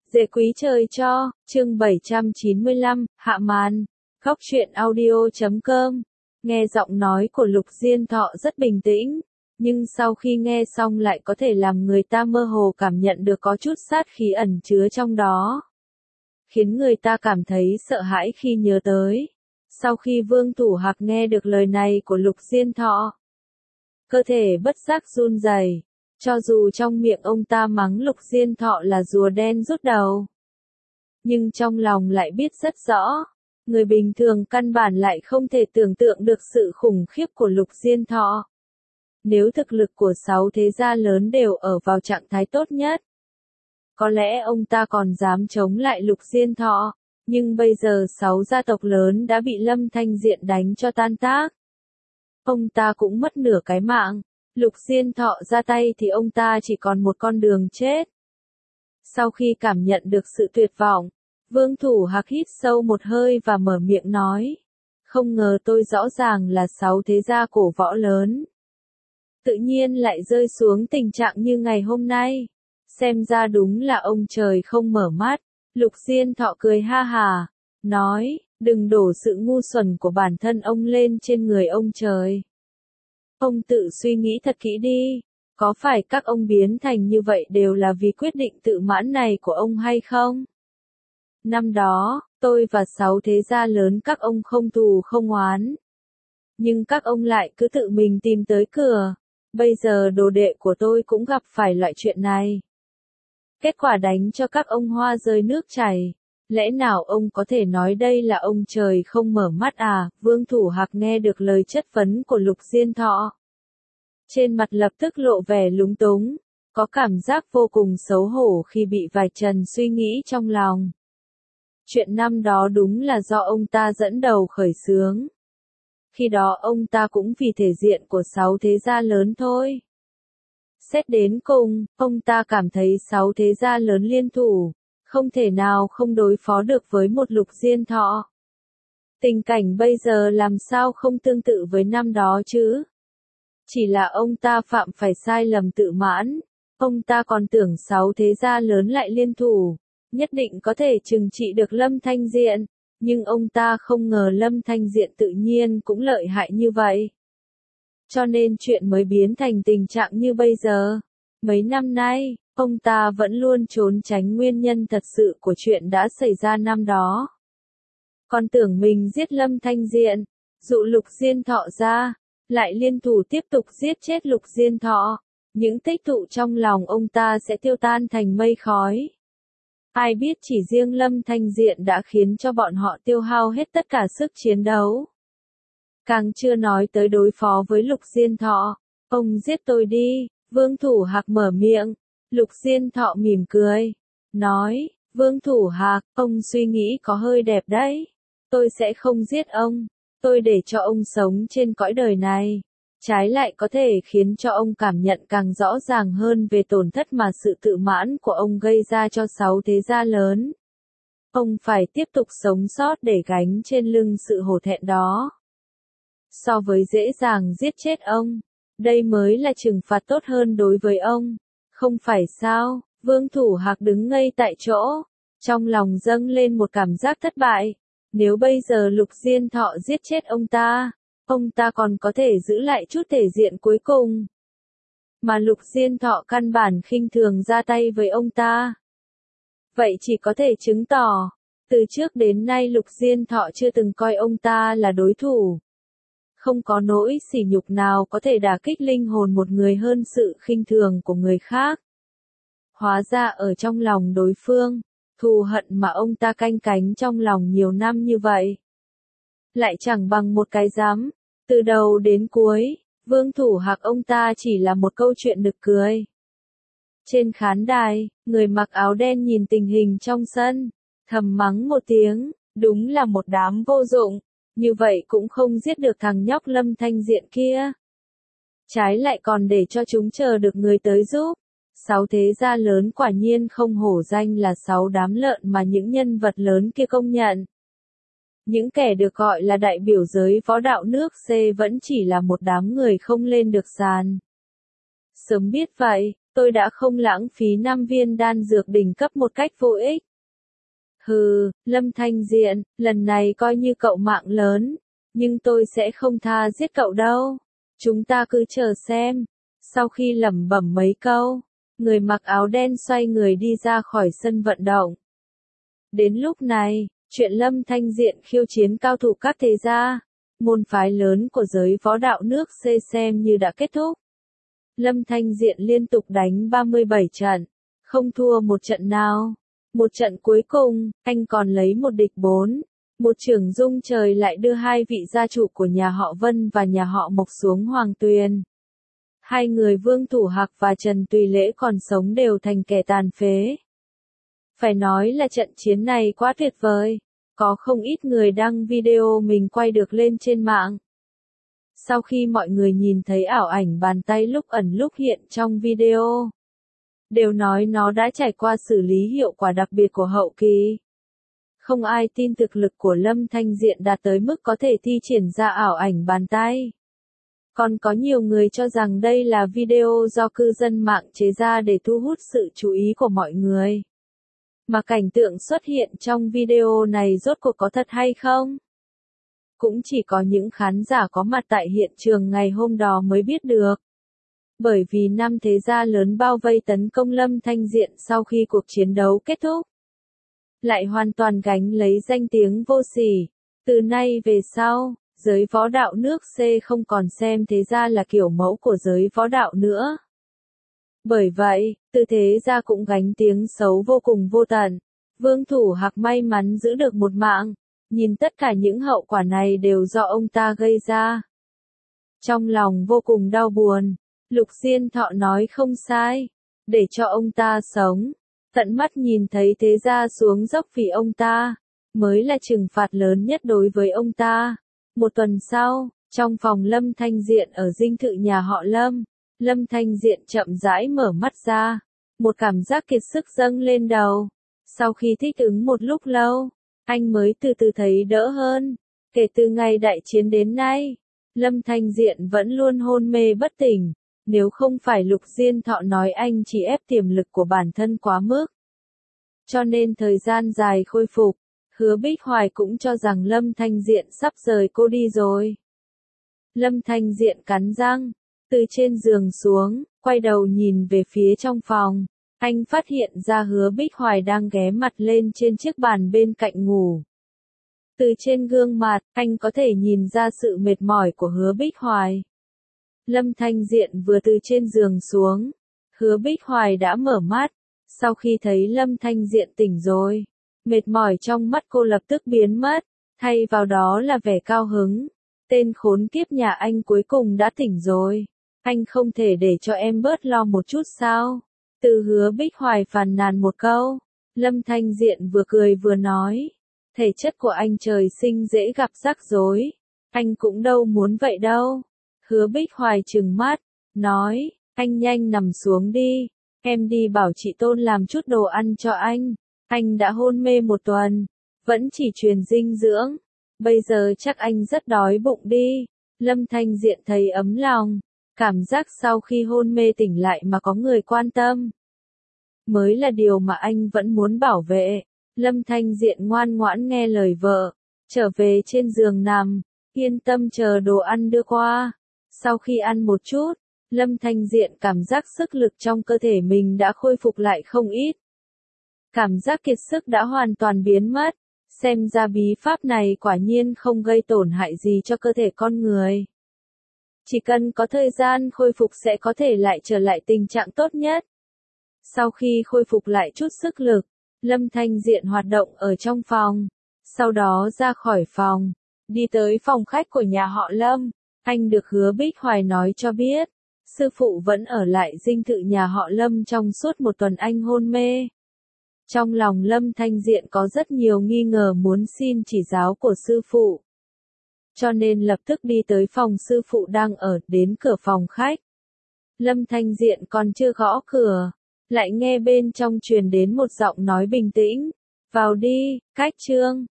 Dễ quý trời cho, chương 795, hạ màn. Góc truyện audio.com. Nghe giọng nói của Lục Diên Thọ rất bình tĩnh, nhưng sau khi nghe xong lại có thể làm người ta mơ hồ cảm nhận được có chút sát khí ẩn chứa trong đó, khiến người ta cảm thấy sợ hãi khi nhớ tới. Sau khi Vương Thủ Hạc nghe được lời này của Lục Diên Thọ, cơ thể bất giác run rẩy. Cho dù trong miệng ông ta mắng Lục Diên Thọ là rùa đen rút đầu, nhưng trong lòng lại biết rất rõ, người bình thường căn bản lại không thể tưởng tượng được sự khủng khiếp của Lục Diên Thọ. Nếu thực lực của 6 thế gia lớn đều ở vào trạng thái tốt nhất, có lẽ ông ta còn dám chống lại Lục Diên Thọ, nhưng bây giờ 6 gia tộc lớn đã bị Lâm Thanh Diện đánh cho tan tác. Ông ta cũng mất nửa cái mạng. Lục Diên Thọ ra tay thì ông ta chỉ còn một con đường chết. Sau khi cảm nhận được sự tuyệt vọng, Vương Thủ Hạc hít sâu một hơi và mở miệng nói. Không ngờ tôi rõ ràng là 6 thế gia cổ võ lớn, tự nhiên lại rơi xuống tình trạng như ngày hôm nay. Xem ra đúng là ông trời không mở mắt. Lục Diên Thọ cười ha hà, nói, đừng đổ sự ngu xuẩn của bản thân ông lên trên người ông trời. Ông tự suy nghĩ thật kỹ đi, có phải các ông biến thành như vậy đều là vì quyết định tự mãn này của ông hay không? Năm đó, tôi và 6 thế gia lớn các ông không thù không oán, nhưng các ông lại cứ tự mình tìm tới cửa. Bây giờ đồ đệ của tôi cũng gặp phải loại chuyện này. Kết quả đánh cho các ông hoa rơi nước chảy. Lẽ nào ông có thể nói đây là ông trời không mở mắt à? Vương Thủ Hạc nghe được lời chất vấn của Lục Diên Thọ, trên mặt lập tức lộ vẻ lúng túng, có cảm giác vô cùng xấu hổ khi bị vạch trần suy nghĩ trong lòng. Chuyện năm đó đúng là do ông ta dẫn đầu khởi xướng. Khi đó ông ta cũng vì thể diện của 6 thế gia lớn thôi. Xét đến cùng, ông ta cảm thấy 6 thế gia lớn liên thủ, không thể nào không đối phó được với một Lục Diên Thọ. Tình cảnh bây giờ làm sao không tương tự với năm đó chứ? Chỉ là ông ta phạm phải sai lầm tự mãn, ông ta còn tưởng 6 thế gia lớn lại liên thủ, nhất định có thể trừng trị được Lâm Thanh Diện, nhưng ông ta không ngờ Lâm Thanh Diện tự nhiên cũng lợi hại như vậy. Cho nên chuyện mới biến thành tình trạng như bây giờ. Mấy năm nay, ông ta vẫn luôn trốn tránh nguyên nhân thật sự của chuyện đã xảy ra năm đó. Còn tưởng mình giết Lâm Thanh Diện, dụ Lục Diên Thọ ra, lại liên thủ tiếp tục giết chết Lục Diên Thọ, những tích tụ trong lòng ông ta sẽ tiêu tan thành mây khói. Ai biết chỉ riêng Lâm Thanh Diện đã khiến cho bọn họ tiêu hao hết tất cả sức chiến đấu. Càng chưa nói tới đối phó với Lục Diên Thọ. Ông giết tôi đi, Vương Thủ Hạc mở miệng. Lục Diên Thọ mỉm cười, nói, Vương Thủ Hạc, ông suy nghĩ có hơi đẹp đấy. Tôi sẽ không giết ông, tôi để cho ông sống trên cõi đời này. Trái lại có thể khiến cho ông cảm nhận càng rõ ràng hơn về tổn thất mà sự tự mãn của ông gây ra cho 6 thế gia lớn. Ông phải tiếp tục sống sót để gánh trên lưng sự hổ thẹn đó. So với dễ dàng giết chết ông, đây mới là trừng phạt tốt hơn đối với ông. Không phải sao? Vương Thủ Hạc đứng ngây tại chỗ, trong lòng dâng lên một cảm giác thất bại. Nếu bây giờ Lục Diên Thọ giết chết ông ta còn có thể giữ lại chút thể diện cuối cùng. Mà Lục Diên Thọ căn bản khinh thường ra tay với ông ta. Vậy chỉ có thể chứng tỏ, từ trước đến nay Lục Diên Thọ chưa từng coi ông ta là đối thủ. Không có nỗi sỉ nhục nào có thể đả kích linh hồn một người hơn sự khinh thường của người khác. Hóa ra ở trong lòng đối phương, thù hận mà ông ta canh cánh trong lòng nhiều năm như vậy, lại chẳng bằng một cái dám. Từ đầu đến cuối, Vương Thủ Hạc ông ta chỉ là một câu chuyện nực cười. Trên khán đài, người mặc áo đen nhìn tình hình trong sân, thầm mắng một tiếng, đúng là một đám vô dụng. Như vậy cũng không giết được thằng nhóc Lâm Thanh Diện kia. Trái lại còn để cho chúng chờ được người tới giúp. 6 thế gia lớn quả nhiên không hổ danh là 6 đám lợn mà những nhân vật lớn kia công nhận. Những kẻ được gọi là đại biểu giới võ đạo nước C vẫn chỉ là một đám người không lên được sàn. Sớm biết vậy, tôi đã không lãng phí 5 viên đan dược đỉnh cấp một cách vô ích. Hừ, Lâm Thanh Diện, lần này coi như cậu mạng lớn, nhưng tôi sẽ không tha giết cậu đâu. Chúng ta cứ chờ xem. Sau khi lẩm bẩm mấy câu, người mặc áo đen xoay người đi ra khỏi sân vận động. Đến lúc này, chuyện Lâm Thanh Diện khiêu chiến cao thủ các thế gia, môn phái lớn của giới võ đạo nước C xem như đã kết thúc. Lâm Thanh Diện liên tục đánh 37 trận, không thua một trận nào. Một trận cuối cùng, anh còn lấy một địch 4. Một chưởng rung trời lại đưa hai vị gia chủ của nhà họ Vân và nhà họ Mộc xuống Hoàng Tuyền. Hai người Vương Thủ Hạc và Trần Tùy Lễ còn sống đều thành kẻ tàn phế. Phải nói là trận chiến này quá tuyệt vời. Có không ít người đăng video mình quay được lên trên mạng. Sau khi mọi người nhìn thấy ảo ảnh bàn tay lúc ẩn lúc hiện trong video, đều nói nó đã trải qua xử lý hiệu quả đặc biệt của hậu kỳ. Không ai tin thực lực của Lâm Thanh Diện đạt tới mức có thể thi triển ra ảo ảnh bàn tay. Còn có nhiều người cho rằng đây là video do cư dân mạng chế ra để thu hút sự chú ý của mọi người. Mà cảnh tượng xuất hiện trong video này rốt cuộc có thật hay không? Cũng chỉ có những khán giả có mặt tại hiện trường ngày hôm đó mới biết được. Bởi vì 5 thế gia lớn bao vây tấn công Lâm Thanh Diện sau khi cuộc chiến đấu kết thúc, lại hoàn toàn gánh lấy danh tiếng vô sỉ. Từ nay về sau, giới võ đạo nước C không còn xem thế gia là kiểu mẫu của giới võ đạo nữa. Bởi vậy, Từ thế gia cũng gánh tiếng xấu vô cùng vô tận. Vương Thủ Hạc may mắn giữ được một mạng, nhìn tất cả những hậu quả này đều do ông ta gây ra. Trong lòng vô cùng đau buồn, Lục Diên Thọ nói không sai, để cho ông ta sống, tận mắt nhìn thấy thế gia xuống dốc vì ông ta, mới là trừng phạt lớn nhất đối với ông ta. Một tuần sau, trong phòng Lâm Thanh Diện ở dinh thự nhà họ Lâm, Lâm Thanh Diện chậm rãi mở mắt ra, một cảm giác kiệt sức dâng lên đầu. Sau khi thích ứng một lúc lâu, anh mới từ từ thấy đỡ hơn. Kể từ ngày đại chiến đến nay, Lâm Thanh Diện vẫn luôn hôn mê bất tỉnh. Nếu không phải Lục Diên Thọ nói anh chỉ ép tiềm lực của bản thân quá mức, cho nên thời gian dài khôi phục, Hứa Bích Hoài cũng cho rằng Lâm Thanh Diện sắp rời cô đi rồi. Lâm Thanh Diện cắn răng, từ trên giường xuống, quay đầu nhìn về phía trong phòng. Anh phát hiện ra Hứa Bích Hoài đang ghé mặt lên trên chiếc bàn bên cạnh ngủ. Từ trên gương mặt, anh có thể nhìn ra sự mệt mỏi của Hứa Bích Hoài. Lâm Thanh Diện vừa từ trên giường xuống, Hứa Bích Hoài đã mở mắt. Sau khi thấy Lâm Thanh Diện tỉnh rồi, mệt mỏi trong mắt cô lập tức biến mất, thay vào đó là vẻ cao hứng. Tên khốn kiếp nhà anh cuối cùng đã tỉnh rồi. Anh không thể để cho em bớt lo một chút sao? Từ Hứa Bích Hoài phàn nàn một câu, Lâm Thanh Diện vừa cười vừa nói. Thể chất của anh trời sinh dễ gặp rắc rối. Anh cũng đâu muốn vậy đâu. Hứa Bích Hoài trừng mắt, nói, anh nhanh nằm xuống đi. Em đi bảo chị Tôn làm chút đồ ăn cho anh. Anh đã hôn mê một tuần, vẫn chỉ truyền dinh dưỡng. Bây giờ chắc anh rất đói bụng đi. Lâm Thanh Diện thấy ấm lòng. Cảm giác sau khi hôn mê tỉnh lại mà có người quan tâm, mới là điều mà anh vẫn muốn bảo vệ. Lâm Thanh Diện ngoan ngoãn nghe lời vợ, trở về trên giường nằm, yên tâm chờ đồ ăn đưa qua. Sau khi ăn một chút, Lâm Thanh Diện cảm giác sức lực trong cơ thể mình đã khôi phục lại không ít. Cảm giác kiệt sức đã hoàn toàn biến mất. Xem ra bí pháp này quả nhiên không gây tổn hại gì cho cơ thể con người. Chỉ cần có thời gian khôi phục sẽ có thể lại trở lại tình trạng tốt nhất. Sau khi khôi phục lại chút sức lực, Lâm Thanh Diện hoạt động ở trong phòng. Sau đó ra khỏi phòng, đi tới phòng khách của nhà họ Lâm. Anh được Hứa Bích Hoài nói cho biết, sư phụ vẫn ở lại dinh thự nhà họ Lâm trong suốt một tuần anh hôn mê. Trong lòng Lâm Thanh Diện có rất nhiều nghi ngờ muốn xin chỉ giáo của sư phụ. Cho nên lập tức đi tới phòng sư phụ đang ở, đến cửa phòng khách. Lâm Thanh Diện còn chưa gõ cửa, lại nghe bên trong truyền đến một giọng nói bình tĩnh. Vào đi, Cách Trương.